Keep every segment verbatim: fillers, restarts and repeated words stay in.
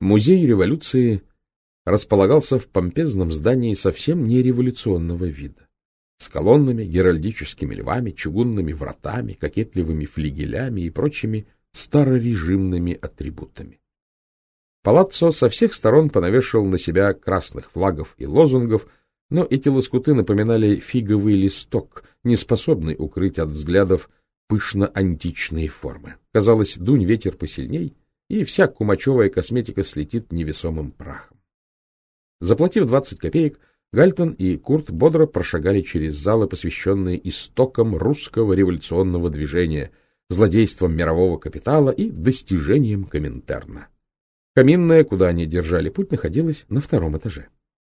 Музей революции располагался в помпезном здании совсем не революционного вида, с колоннами, геральдическими львами, чугунными вратами, кокетливыми флигелями и прочими старорежимными атрибутами. Палаццо со всех сторон понавешивал на себя красных флагов и лозунгов, но эти лоскуты напоминали фиговый листок, не способный укрыть от взглядов пышно-античные формы. Казалось, дунь ветер посильней, и вся кумачевая косметика слетит невесомым прахом. Заплатив двадцать копеек, Гальтон и Курт бодро прошагали через залы, посвященные истокам русского революционного движения, злодействам мирового капитала и достижениям Коминтерна. Каминная, куда они держали путь, находилась на втором этаже.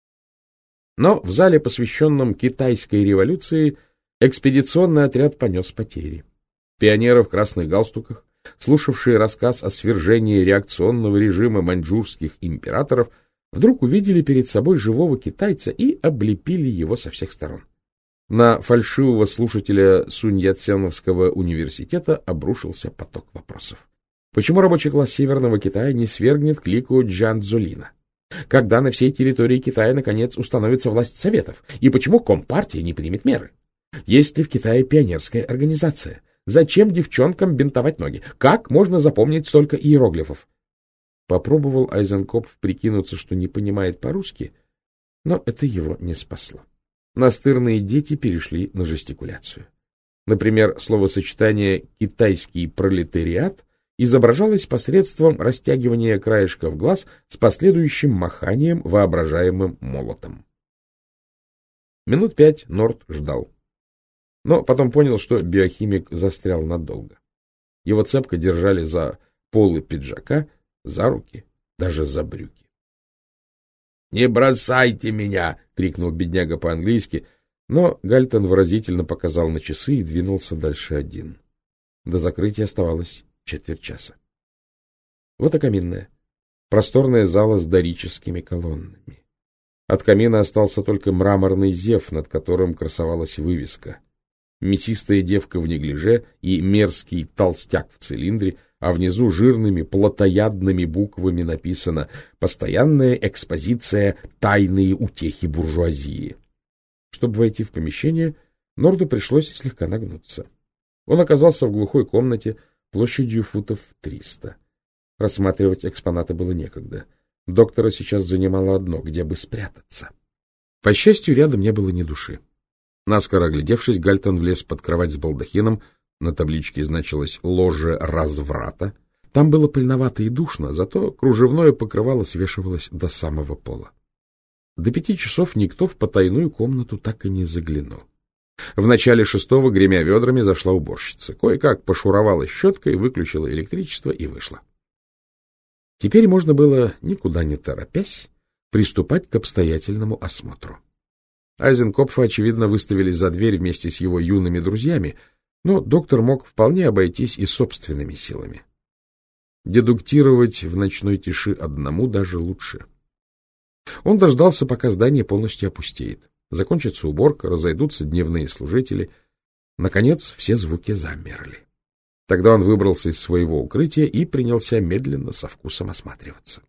Но в зале, посвященном китайской революции, экспедиционный отряд понес потери. Пионеры в красных галстуках, слушавшие рассказ о свержении реакционного режима маньчжурских императоров, вдруг увидели перед собой живого китайца и облепили его со всех сторон. На фальшивого слушателя Сунь-Яценовского университета обрушился поток вопросов. Почему рабочий класс Северного Китая не свергнет клику Чжан Цзулина? Когда на всей территории Китая, наконец, установится власть советов? И почему Компартия не примет меры? Есть ли в Китае пионерская организация? Зачем девчонкам бинтовать ноги? Как можно запомнить столько иероглифов? Попробовал Айзенкопф прикинуться, что не понимает по-русски, но это его не спасло. Настырные дети перешли на жестикуляцию. Например, словосочетание «китайский пролетариат» изображалось посредством растягивания краешков глаз с последующим маханием воображаемым молотом. Минут пять Норт ждал. Но потом понял, что биохимик застрял надолго. Его цепко держали за полы пиджака, за руки, даже за брюки. — Не бросайте меня! — крикнул бедняга по-английски, но Гальтон выразительно показал на часы и двинулся дальше один. До закрытия оставалось четверть часа. Вот и каминная. Просторная зала с дорическими колоннами. От камина остался только мраморный зев, над которым красовалась вывеска. Мясистая девка в неглиже и мерзкий толстяк в цилиндре, а внизу жирными плотоядными буквами написано «Постоянная экспозиция «Тайные утехи буржуазии». Чтобы войти в помещение, Норду пришлось слегка нагнуться. Он оказался в глухой комнате площадью футов триста. Рассматривать экспонаты было некогда. Доктора сейчас занимало одно — где бы спрятаться. По счастью, рядом не было ни души. Наскоро оглядевшись, Гальтон влез под кровать с балдахином. На табличке значилось «Ложе разврата». Там было пыльновато и душно, зато кружевное покрывало свешивалось до самого пола. До пяти часов никто в потайную комнату так и не заглянул. В начале шестого, гремя ведрами, зашла уборщица. Кое-как пошуровала щеткой, выключила электричество и вышла. Теперь можно было, никуда не торопясь, приступать к обстоятельному осмотру. Айзенкопфа, очевидно, выставили за дверь вместе с его юными друзьями, но доктор мог вполне обойтись и собственными силами. Дедуктировать в ночной тиши одному даже лучше. Он дождался, пока здание полностью опустеет. Закончится уборка, разойдутся дневные служители. Наконец, все звуки замерли. Тогда он выбрался из своего укрытия и принялся медленно, со вкусом осматриваться.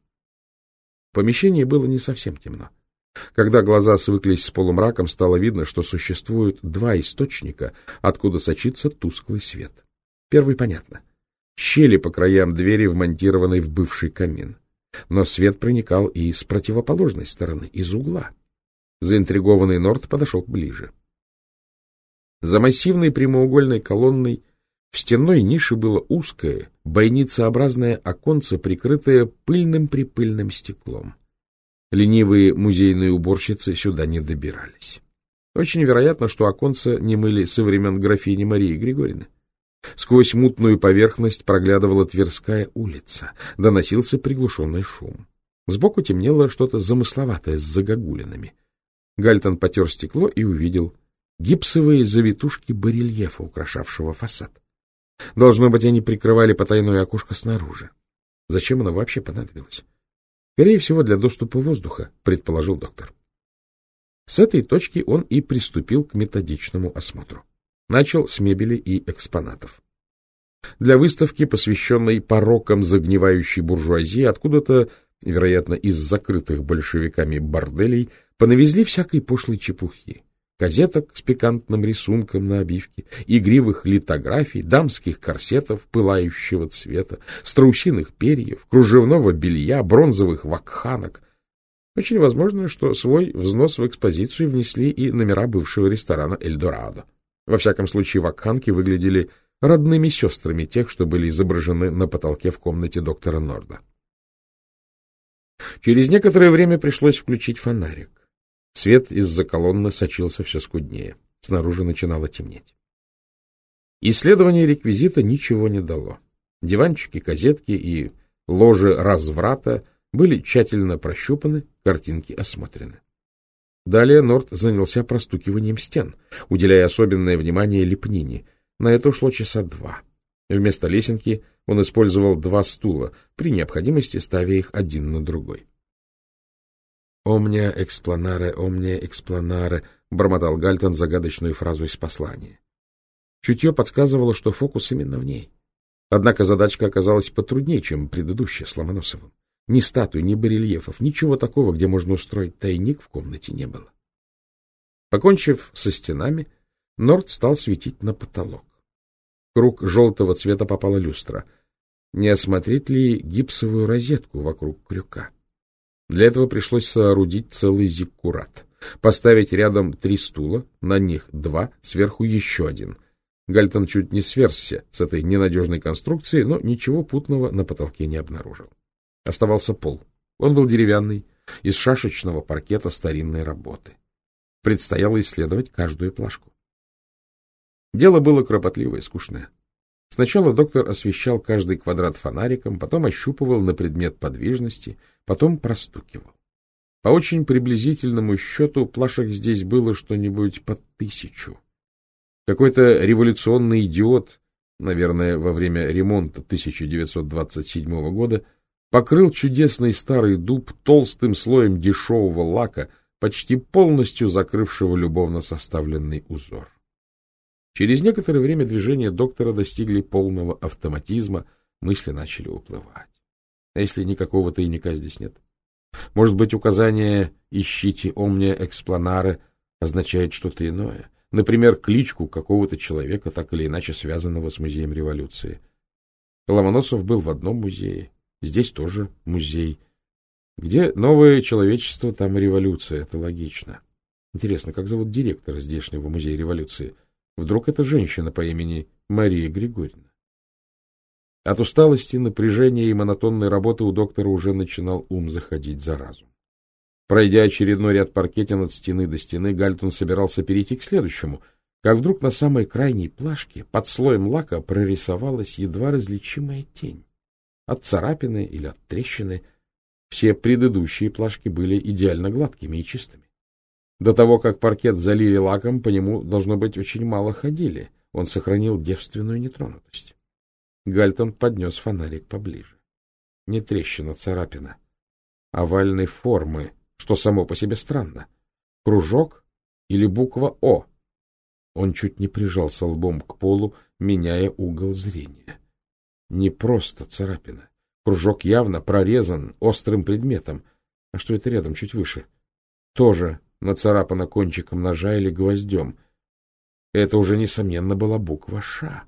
В помещении было не совсем темно. Когда глаза свыклись с полумраком, стало видно, что существуют два источника, откуда сочится тусклый свет. Первый понятно. Щели по краям двери, вмонтированной в бывший камин. Но свет проникал и с противоположной стороны, из угла. Заинтригованный Норт подошел ближе. За массивной прямоугольной колонной в стенной нише было узкое, бойницеобразное оконце, прикрытое пыльным-припыльным стеклом. Ленивые музейные уборщицы сюда не добирались. Очень вероятно, что оконца не мыли со времен графини Марии Григорьевны. Сквозь мутную поверхность проглядывала Тверская улица, доносился приглушенный шум. Сбоку темнело что-то замысловатое с загогулинами. Гальтон потер стекло и увидел гипсовые завитушки барельефа, украшавшего фасад. Должно быть, они прикрывали потайное окошко снаружи. Зачем оно вообще понадобилось? Скорее всего, для доступа воздуха, предположил доктор. С этой точки он и приступил к методичному осмотру. Начал с мебели и экспонатов. Для выставки, посвященной порокам загнивающей буржуазии, откуда-то вероятно, из закрытых большевиками борделей, понавезли всякой пошлой чепухи. Газеток с пикантным рисунком на обивке, игривых литографий, дамских корсетов пылающего цвета, страусиных перьев, кружевного белья, бронзовых вакханок. Очень возможно, что свой взнос в экспозицию внесли и номера бывшего ресторана «Эльдорадо». Во всяком случае, вакханки выглядели родными сестрами тех, что были изображены на потолке в комнате доктора Норда. Через некоторое время пришлось включить фонарик. Свет из-за колонны сочился все скуднее. Снаружи начинало темнеть. Исследование реквизита ничего не дало. Диванчики, козетки и ложи разврата были тщательно прощупаны, картинки осмотрены. Далее Норд занялся простукиванием стен, уделяя особенное внимание лепнине. На это ушло часа два. Вместо лесенки он использовал два стула, при необходимости ставя их один на другой. «Омния экспланаре, омния экспланаре», — бормотал Гальтон загадочную фразу из послания. Чутье подсказывало, что фокус именно в ней. Однако задачка оказалась потруднее, чем предыдущая с Ломоносовым. Ни статуй, ни барельефов, ничего такого, где можно устроить тайник, в комнате не было. Покончив со стенами, Норд стал светить на потолок. В круг желтого цвета попала люстра. Не осмотреть ли гипсовую розетку вокруг крюка? Для этого пришлось соорудить целый зиккурат. Поставить рядом три стула, на них два, сверху еще один. Гальтон чуть не сверзся с этой ненадежной конструкции, но ничего путного на потолке не обнаружил. Оставался пол. Он был деревянный, из шашечного паркета старинной работы. Предстояло исследовать каждую плашку. Дело было кропотливое и скучное. Сначала доктор освещал каждый квадрат фонариком, потом ощупывал на предмет подвижности, потом простукивал. По очень приблизительному счету плашек здесь было что-нибудь под тысячу. Какой-то революционный идиот, наверное, во время ремонта тысяча девятьсот двадцать седьмого года, покрыл чудесный старый дуб толстым слоем дешевого лака, почти полностью закрывшего любовно составленный узор. Через некоторое время движения доктора достигли полного автоматизма, мысли начали уплывать. А если никакого тайника здесь нет? Может быть, указание «ищите омния экспланаре» означает что-то иное? Например, кличку какого-то человека, так или иначе связанного с музеем революции. Ломоносов был в одном музее, здесь тоже музей. Где новое человечество, там и революция, это логично. Интересно, как зовут директора здешнего музея революции? Вдруг это женщина по имени Мария Григорьевна? От усталости, напряжения и монотонной работы у доктора уже начинал ум заходить за разум. Пройдя очередной ряд паркетин от стены до стены, Гальтон собирался перейти к следующему, как вдруг на самой крайней плашке под слоем лака прорисовалась едва различимая тень. От царапины или от трещины все предыдущие плашки были идеально гладкими и чистыми. До того, как паркет залили лаком, по нему, должно быть, очень мало ходили. Он сохранил девственную нетронутость. Гальтон поднес фонарик поближе. Не трещина, царапина. Овальной формы, что само по себе странно. Кружок или буква «О». Он чуть не прижался лбом к полу, меняя угол зрения. Не просто царапина. Кружок явно прорезан острым предметом. А что это рядом, чуть выше? Тоже нацарапана кончиком ножа или гвоздем. Это уже, несомненно, была буква «Ш».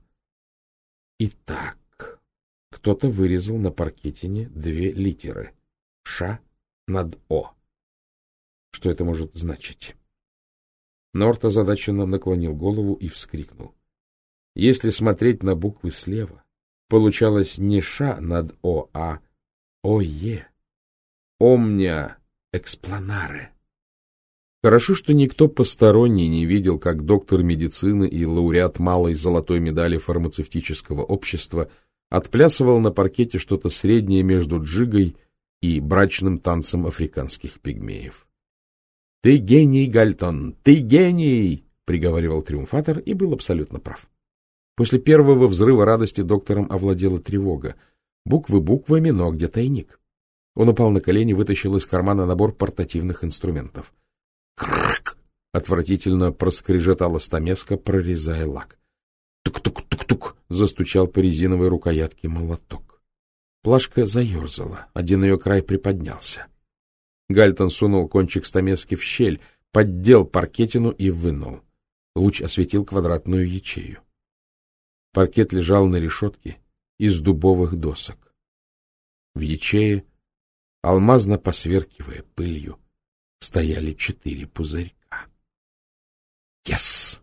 Итак, кто-то вырезал на паркетине две литеры «Ш» над «О». Что это может значить? Норд озадаченно наклонил голову и вскрикнул. Если смотреть на буквы слева, получалось не «Ш» над «О», а «О-Е». «Омния экспланаре». Хорошо, что никто посторонний не видел, как доктор медицины и лауреат малой золотой медали фармацевтического общества отплясывал на паркете что-то среднее между джигой и брачным танцем африканских пигмеев. — Ты гений, Гальтон, ты гений! — приговаривал триумфатор и был абсолютно прав. После первого взрыва радости доктором овладела тревога. Буквы буквами, но где тайник? Он упал на колени, вытащил из кармана набор портативных инструментов. «Крррк!» — отвратительно проскрежетала стамеска, прорезая лак. «Тук-тук-тук-тук!» — застучал по резиновой рукоятке молоток. Плашка заерзала, один ее край приподнялся. Гальтон сунул кончик стамески в щель, поддел паркетину и вынул. Луч осветил квадратную ячею. Паркет лежал на решетке из дубовых досок. В ячее, алмазно посверкивая пылью, стояли четыре пузырька. Yes!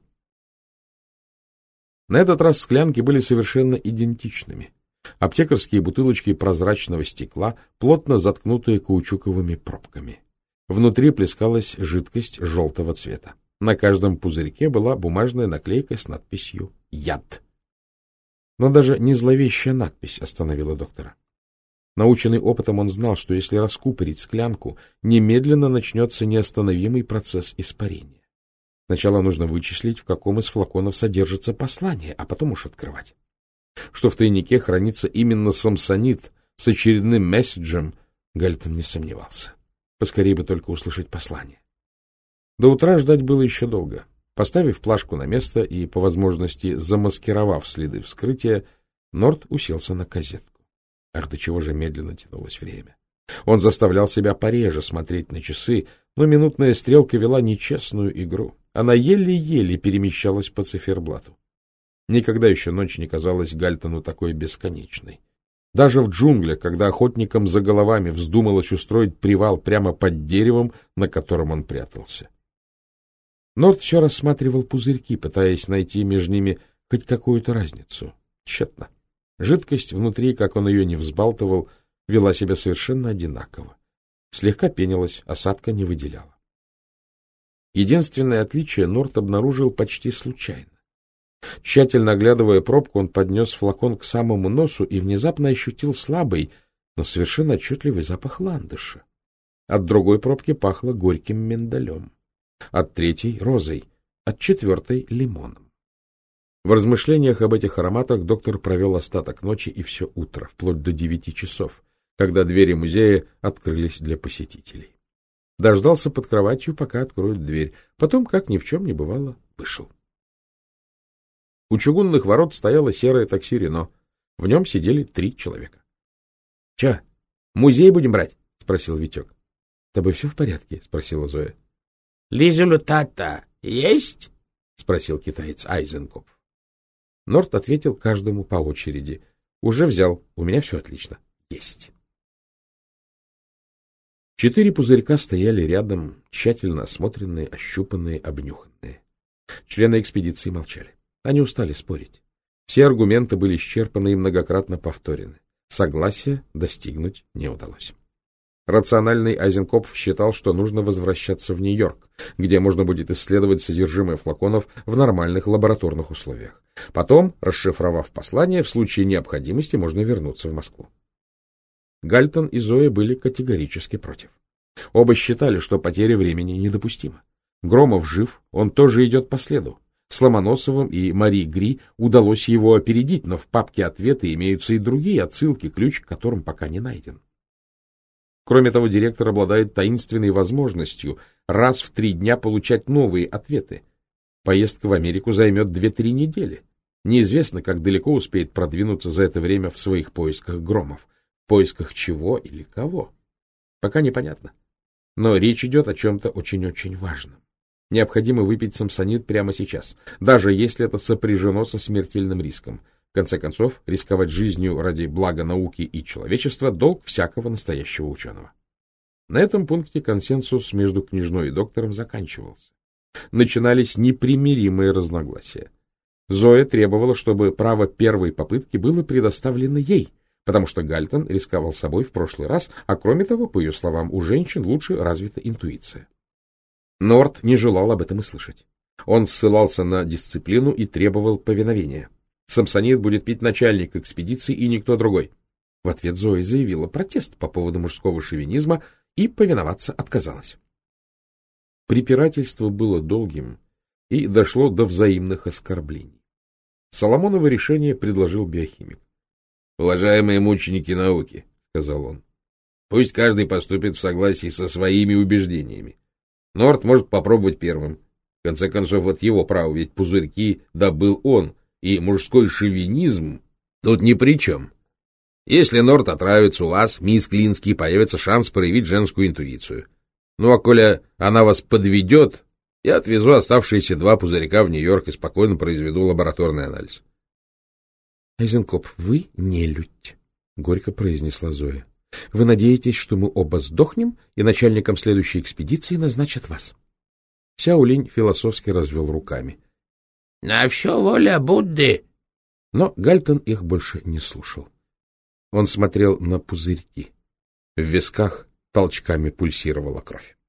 На этот раз склянки были совершенно идентичными. Аптекарские бутылочки прозрачного стекла, плотно заткнутые каучуковыми пробками. Внутри плескалась жидкость желтого цвета. На каждом пузырьке была бумажная наклейка с надписью «Яд». Но даже не зловещая надпись остановила доктора. Наученный опытом, он знал, что если раскупорить склянку, немедленно начнется неостановимый процесс испарения. Сначала нужно вычислить, в каком из флаконов содержится послание, а потом уж открывать. Что в тайнике хранится именно самсонит с очередным месседжем, Гальтон не сомневался. Поскорее бы только услышать послание. До утра ждать было еще долго. Поставив плашку на место и, по возможности, замаскировав следы вскрытия, Норт уселся на козетку. Ах, до чего же медленно тянулось время. Он заставлял себя пореже смотреть на часы, но минутная стрелка вела нечестную игру. Она еле-еле перемещалась по циферблату. Никогда еще ночь не казалась Гальтону такой бесконечной. Даже в джунглях, когда охотникам за головами вздумалось устроить привал прямо под деревом, на котором он прятался. Норт все рассматривал пузырьки, пытаясь найти между ними хоть какую-то разницу. Тщетно. Жидкость внутри, как он ее не взбалтывал, вела себя совершенно одинаково. Слегка пенилась, осадка не выделяла. Единственное отличие Норт обнаружил почти случайно. Тщательно оглядывая пробку, он поднес флакон к самому носу и внезапно ощутил слабый, но совершенно отчетливый запах ландыша. От другой пробки пахло горьким миндалем, от третьей — розой, от четвертой — лимоном. В размышлениях об этих ароматах доктор провел остаток ночи и все утро, вплоть до девяти часов, когда двери музея открылись для посетителей. Дождался под кроватью, пока откроют дверь, потом, как ни в чем не бывало, вышел. У чугунных ворот стояло серое такси «Рено». В нем сидели три человека. — Че, музей будем брать? — спросил Витек. — С тобой все в порядке? — спросила Зоя. — Результата есть? — спросил китаец Айзенкопф. Норт ответил каждому по очереди. — Уже взял. У меня все отлично. Есть. Четыре пузырька стояли рядом, тщательно осмотренные, ощупанные, обнюханные. Члены экспедиции молчали. Они устали спорить. Все аргументы были исчерпаны и многократно повторены. Согласия достигнуть не удалось. Рациональный Айзенкопф считал, что нужно возвращаться в Нью-Йорк, где можно будет исследовать содержимое флаконов в нормальных лабораторных условиях. Потом, расшифровав послание, в случае необходимости можно вернуться в Москву. Гальтон и Зоя были категорически против. Оба считали, что потеря времени недопустима. Громов жив, он тоже идет по следу. С Ломоносовым и Мари Гри удалось его опередить, но в папке ответы имеются и другие отсылки, ключ к которым пока не найден. Кроме того, директор обладает таинственной возможностью раз в три дня получать новые ответы. Поездка в Америку займет две-три недели. Неизвестно, как далеко успеет продвинуться за это время в своих поисках Громов. В поисках чего или кого? Пока непонятно. Но речь идет о чем-то очень-очень важном. Необходимо выпить самсонит прямо сейчас, даже если это сопряжено со смертельным риском. В конце концов, рисковать жизнью ради блага науки и человечества — долг всякого настоящего ученого. На этом пункте консенсус между княжной и доктором заканчивался. Начинались непримиримые разногласия. Зоя требовала, чтобы право первой попытки было предоставлено ей, потому что Гальтон рисковал собой в прошлый раз, а кроме того, по ее словам, у женщин лучше развита интуиция. Норт не желал об этом и слышать. Он ссылался на дисциплину и требовал повиновения. Самсонит будет пить начальник экспедиции и никто другой. В ответ Зоя заявила протест по поводу мужского шовинизма и повиноваться отказалась. Препирательство было долгим и дошло до взаимных оскорблений. Соломоново решение предложил биохимик. — Уважаемые мученики науки, — сказал он, — пусть каждый поступит в согласии со своими убеждениями. Норт может попробовать первым. В конце концов, от его права, ведь пузырьки добыл он, и мужской шовинизм тут ни при чем. Если Норт отравится у вас, мисс Клинский, появится шанс проявить женскую интуицию. Ну, а коли она вас подведет, я отвезу оставшиеся два пузырька в Нью-Йорк и спокойно произведу лабораторный анализ. — Айзенкоп, вы нелюдь, — горько произнесла Зоя. — Вы надеетесь, что мы оба сдохнем, и начальником следующей экспедиции назначат вас. Сяолинь философски развел руками. — На все воля Будды. Но Гальтон их больше не слушал. Он смотрел на пузырьки. В висках толчками пульсировала кровь.